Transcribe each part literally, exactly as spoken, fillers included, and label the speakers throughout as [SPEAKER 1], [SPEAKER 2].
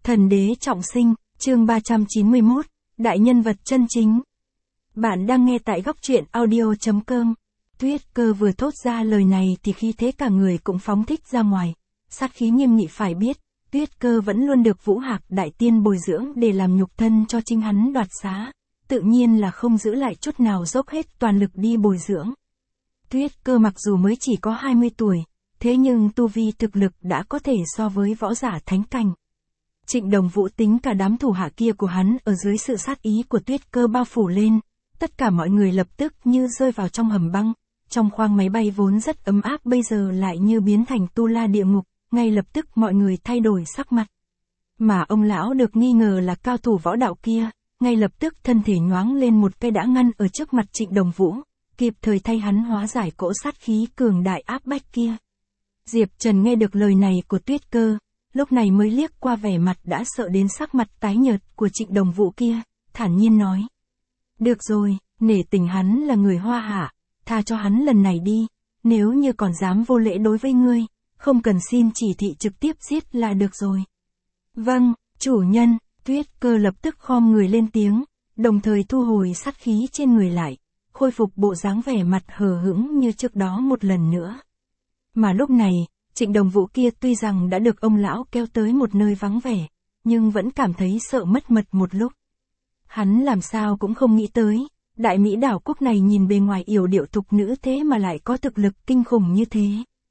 [SPEAKER 1] Thần đế trọng sinh, chương ba trăm chín mươi mốt, đại nhân vật chân chính. Bạn đang nghe tại góc truyện audio chấm com. Tuyết Cơ vừa thốt ra lời này thì khí thế cả người cũng phóng thích ra ngoài. Sát khí nghiêm nghị phải biết, Tuyết Cơ vẫn luôn được Vũ Hạc đại tiên bồi dưỡng để làm nhục thân cho chính hắn đoạt xá. Tự nhiên là không giữ lại chút nào, dốc hết toàn lực đi bồi dưỡng. Tuyết Cơ mặc dù mới chỉ có hai mươi tuổi, thế nhưng tu vi thực lực đã có thể so với võ giả thánh cảnh. Trịnh Đồng Vũ tính cả đám thủ hạ kia của hắn ở dưới sự sát ý của Tuyết Cơ bao phủ lên, tất cả mọi người lập tức như rơi vào trong hầm băng, trong khoang máy bay vốn rất ấm áp bây giờ lại như biến thành tu la địa ngục, ngay lập tức mọi người thay đổi sắc mặt. Mà ông lão được nghi ngờ là cao thủ võ đạo kia, ngay lập tức thân thể nhoáng lên một cái đã ngăn ở trước mặt Trịnh Đồng Vũ, kịp thời thay hắn hóa giải cỗ sát khí cường đại áp bách kia. Diệp Trần nghe được lời này của Tuyết Cơ, lúc này mới liếc qua vẻ mặt đã sợ đến sắc mặt tái nhợt của Trịnh Đồng Vũ kia, thản nhiên nói. Được rồi, nể tình hắn là người Hoa Hạ, tha cho hắn lần này đi, nếu như còn dám vô lễ đối với ngươi, không cần xin chỉ thị trực tiếp giết là được rồi. Vâng, chủ nhân, Tuyết Cơ lập tức khom người lên tiếng, đồng thời thu hồi sát khí trên người lại, khôi phục bộ dáng vẻ mặt hờ hững như trước đó một lần nữa. Mà lúc này, Trịnh Đồng Vũ kia tuy rằng đã được ông lão kéo tới một nơi vắng vẻ, nhưng vẫn cảm thấy sợ mất mật một lúc. Hắn làm sao cũng không nghĩ tới, đại mỹ đảo quốc này nhìn bề ngoài yểu điệu thục nữ thế mà lại có thực lực kinh khủng như thế.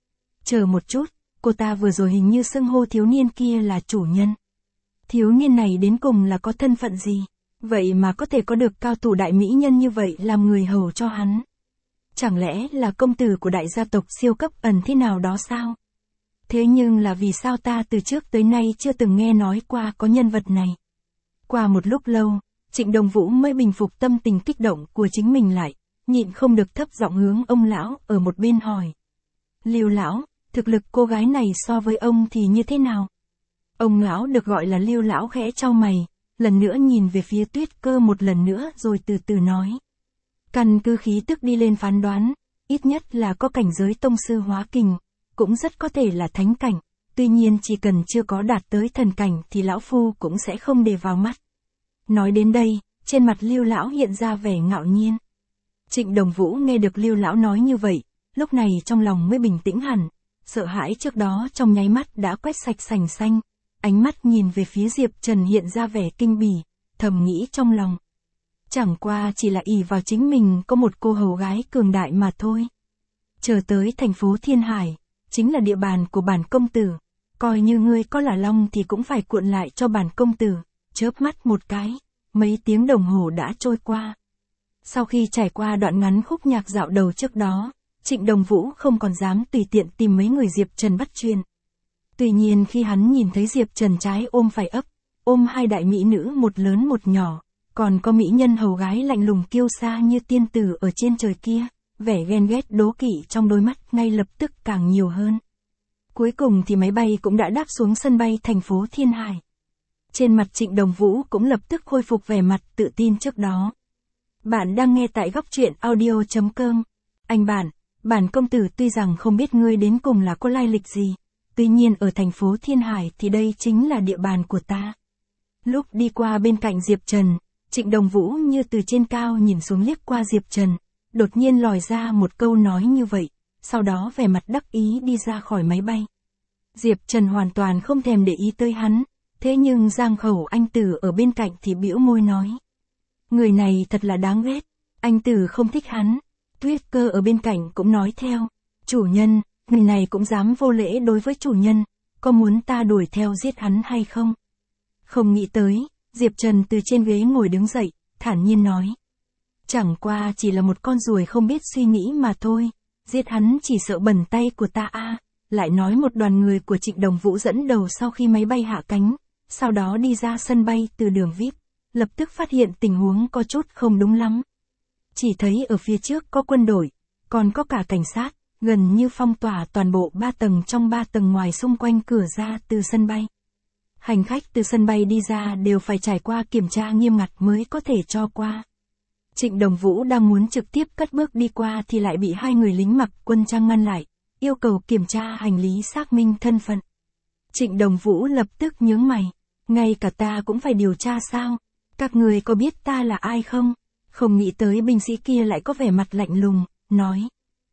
[SPEAKER 1] Chờ một chút, cô ta vừa rồi hình như xưng hô thiếu niên kia là chủ nhân. Thiếu niên này đến cùng là có thân phận gì, vậy mà có thể có được cao thủ đại mỹ nhân như vậy làm người hầu cho hắn. Chẳng lẽ là công tử của đại gia tộc siêu cấp ẩn thế nào đó sao? Thế nhưng là vì sao ta từ trước tới nay chưa từng nghe nói qua có nhân vật này? Qua một lúc lâu, Trịnh Đồng Vũ mới bình phục tâm tình kích động của chính mình lại, nhịn không được thấp giọng hướng ông lão ở một bên hỏi. Lưu lão, thực lực cô gái này so với ông thì như thế nào? Ông lão được gọi là Lưu lão khẽ chau mày, lần nữa nhìn về phía Tuyết Cơ một lần nữa rồi từ từ nói. Căn cứ khí tức đi lên phán đoán, ít nhất là có cảnh giới tông sư hóa kình, cũng rất có thể là thánh cảnh, tuy nhiên chỉ cần chưa có đạt tới thần cảnh thì lão phu cũng sẽ không để vào mắt. Nói đến đây, trên mặt Lưu lão hiện ra vẻ ngạo nhiên. Trịnh Đồng Vũ nghe được Lưu lão nói như vậy, lúc này trong lòng mới bình tĩnh hẳn, sợ hãi trước đó trong nháy mắt đã quét sạch sành xanh, ánh mắt nhìn về phía Diệp Trần hiện ra vẻ kinh bỉ, thầm nghĩ trong lòng. Chẳng qua chỉ là ỷ vào chính mình có một cô hầu gái cường đại mà thôi. Chờ tới thành phố Thiên Hải, chính là địa bàn của bản công tử, coi như ngươi có là long thì cũng phải cuộn lại cho bản công tử. Chớp mắt một cái, mấy tiếng đồng hồ đã trôi qua. Sau khi trải qua đoạn ngắn khúc nhạc dạo đầu trước đó, Trịnh Đồng Vũ không còn dám tùy tiện tìm mấy người Diệp Trần bắt chuyện. Tuy nhiên khi hắn nhìn thấy Diệp Trần trái ôm phải ấp, ôm hai đại mỹ nữ một lớn một nhỏ, còn có mỹ nhân hầu gái lạnh lùng kiêu sa như tiên tử ở trên trời kia, vẻ ghen ghét đố kỵ trong đôi mắt ngay lập tức càng nhiều hơn. Cuối cùng thì máy bay cũng đã đáp xuống sân bay thành phố Thiên Hải. Trên mặt Trịnh Đồng Vũ cũng lập tức khôi phục vẻ mặt tự tin trước đó. Bạn đang nghe tại góc truyện audio chấm com. Anh bạn, bản công tử tuy rằng không biết ngươi đến cùng là có lai lịch gì, tuy nhiên ở thành phố Thiên Hải thì đây chính là địa bàn của ta. Lúc đi qua bên cạnh Diệp Trần, Trịnh Đồng Vũ như từ trên cao nhìn xuống liếc qua Diệp Trần, đột nhiên lòi ra một câu nói như vậy, sau đó vẻ mặt đắc ý đi ra khỏi máy bay. Diệp Trần hoàn toàn không thèm để ý tới hắn. Thế nhưng Giang Khẩu anh Tử ở bên cạnh thì bĩu môi nói. Người này thật là đáng ghét, anh Tử không thích hắn. Tuyết Cơ ở bên cạnh cũng nói theo. Chủ nhân, người này cũng dám vô lễ đối với chủ nhân, có muốn ta đuổi theo giết hắn hay không? Không nghĩ tới, Diệp Trần từ trên ghế ngồi đứng dậy, thản nhiên nói. Chẳng qua chỉ là một con ruồi không biết suy nghĩ mà thôi, giết hắn chỉ sợ bẩn tay của ta a. Lại nói một đoàn người của Trịnh Đồng Vũ dẫn đầu sau khi máy bay hạ cánh. Sau đó đi ra sân bay từ đường vi ai pi, lập tức phát hiện tình huống có chút không đúng lắm. Chỉ thấy ở phía trước có quân đội, còn có cả cảnh sát, gần như phong tỏa toàn bộ ba tầng trong ba tầng ngoài xung quanh cửa ra từ sân bay. Hành khách từ sân bay đi ra đều phải trải qua kiểm tra nghiêm ngặt mới có thể cho qua. Trịnh Đồng Vũ đang muốn trực tiếp cất bước đi qua thì lại bị hai người lính mặc quân trang ngăn lại, yêu cầu kiểm tra hành lý xác minh thân phận. Trịnh Đồng Vũ lập tức nhướng mày. Ngay cả ta cũng phải điều tra sao? Các người có biết ta là ai không? Không nghĩ tới binh sĩ kia lại có vẻ mặt lạnh lùng, nói.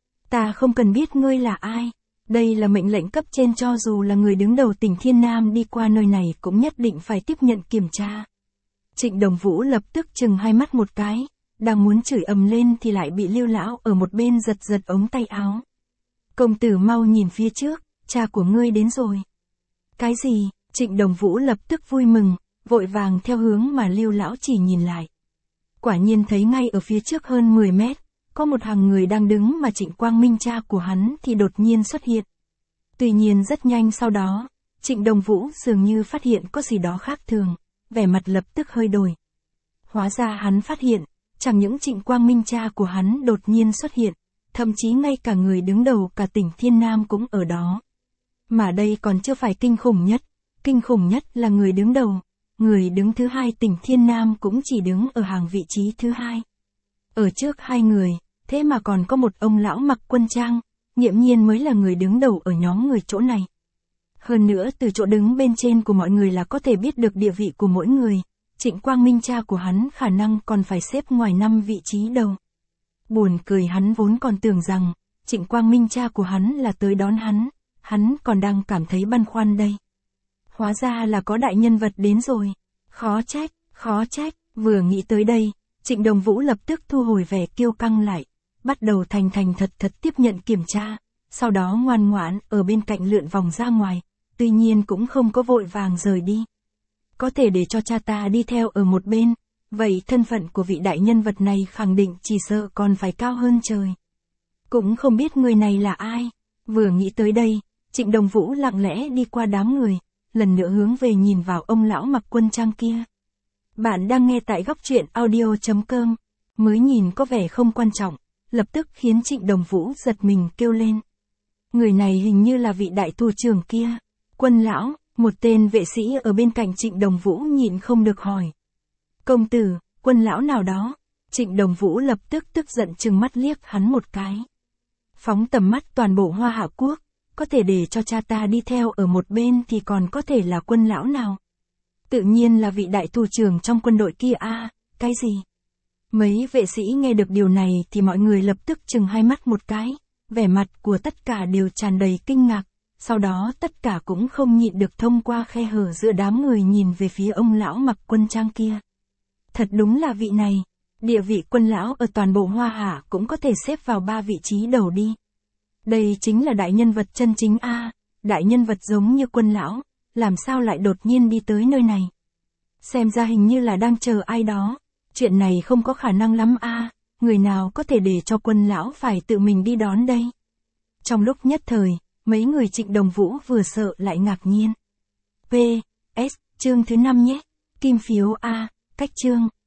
[SPEAKER 1] Ta không cần biết ngươi là ai. Đây là mệnh lệnh cấp trên, cho dù là người đứng đầu tỉnh Thiên Nam đi qua nơi này cũng nhất định phải tiếp nhận kiểm tra. Trịnh Đồng Vũ lập tức chừng hai mắt một cái, đang muốn chửi ầm lên thì lại bị Lưu lão ở một bên giật giật ống tay áo. Công tử mau nhìn phía trước, cha của ngươi đến rồi. Cái gì? Trịnh Đồng Vũ lập tức vui mừng, vội vàng theo hướng mà Lưu lão chỉ nhìn lại. Quả nhiên thấy ngay ở phía trước hơn mười mét, có một hàng người đang đứng mà Trịnh Quang Minh cha của hắn thì đột nhiên xuất hiện. Tuy nhiên rất nhanh sau đó, Trịnh Đồng Vũ dường như phát hiện có gì đó khác thường, vẻ mặt lập tức hơi đổi. Hóa ra hắn phát hiện, chẳng những Trịnh Quang Minh cha của hắn đột nhiên xuất hiện, thậm chí ngay cả người đứng đầu cả tỉnh Thiên Nam cũng ở đó. Mà đây còn chưa phải kinh khủng nhất, kinh khủng nhất là người đứng đầu, người đứng thứ hai tỉnh Thiên Nam cũng chỉ đứng ở hàng vị trí thứ hai. Ở trước hai người, thế mà còn có một ông lão mặc quân trang, nghiễm nhiên mới là người đứng đầu ở nhóm người chỗ này. Hơn nữa từ chỗ đứng bên trên của mọi người là có thể biết được địa vị của mỗi người, Trịnh Quang Minh cha của hắn khả năng còn phải xếp ngoài năm vị trí đầu. Buồn cười, hắn vốn còn tưởng rằng, Trịnh Quang Minh cha của hắn là tới đón hắn, hắn còn đang cảm thấy băn khoăn đây. Hóa ra là có đại nhân vật đến rồi, khó trách, khó trách, vừa nghĩ tới đây, Trịnh Đồng Vũ lập tức thu hồi vẻ kiêu căng lại, bắt đầu thành thành thật thật tiếp nhận kiểm tra, sau đó ngoan ngoãn ở bên cạnh lượn vòng ra ngoài, tuy nhiên cũng không có vội vàng rời đi. Có thể để cho cha ta đi theo ở một bên, vậy thân phận của vị đại nhân vật này khẳng định chỉ sợ còn phải cao hơn trời. Cũng không biết người này là ai, vừa nghĩ tới đây, Trịnh Đồng Vũ lặng lẽ đi qua đám người, lần nữa hướng về nhìn vào ông lão mặc quân trang kia. Bạn đang nghe tại góc truyện audio chấm com, mới nhìn có vẻ không quan trọng, lập tức khiến Trịnh Đồng Vũ giật mình kêu lên. Người này hình như là vị đại thủ trưởng kia. Quân lão, một tên vệ sĩ ở bên cạnh Trịnh Đồng Vũ nhịn không được hỏi. Công tử, quân lão nào đó? Trịnh Đồng Vũ lập tức tức giận trừng mắt liếc hắn một cái. Phóng tầm mắt toàn bộ Hoa Hạ Quốc, có thể để cho cha ta đi theo ở một bên thì còn có thể là quân lão nào? Tự nhiên là vị đại thủ trưởng trong quân đội kia a. À, cái gì? Mấy vệ sĩ nghe được điều này thì mọi người lập tức trừng hai mắt một cái, vẻ mặt của tất cả đều tràn đầy kinh ngạc, sau đó tất cả cũng không nhịn được thông qua khe hở giữa đám người nhìn về phía ông lão mặc quân trang kia. Thật đúng là vị này, địa vị quân lão ở toàn bộ Hoa Hạ cũng có thể xếp vào ba vị trí đầu đi. Đây chính là đại nhân vật chân chính a, à, đại nhân vật giống như quân lão, làm sao lại đột nhiên đi tới nơi này? Xem ra hình như là đang chờ ai đó, chuyện này không có khả năng lắm a, à, người nào có thể để cho quân lão phải tự mình đi đón đây? Trong lúc nhất thời, mấy người Trịnh Đồng Vũ vừa sợ lại ngạc nhiên. P. S. Chương thứ năm nhé. Kim phiếu A. Cách chương.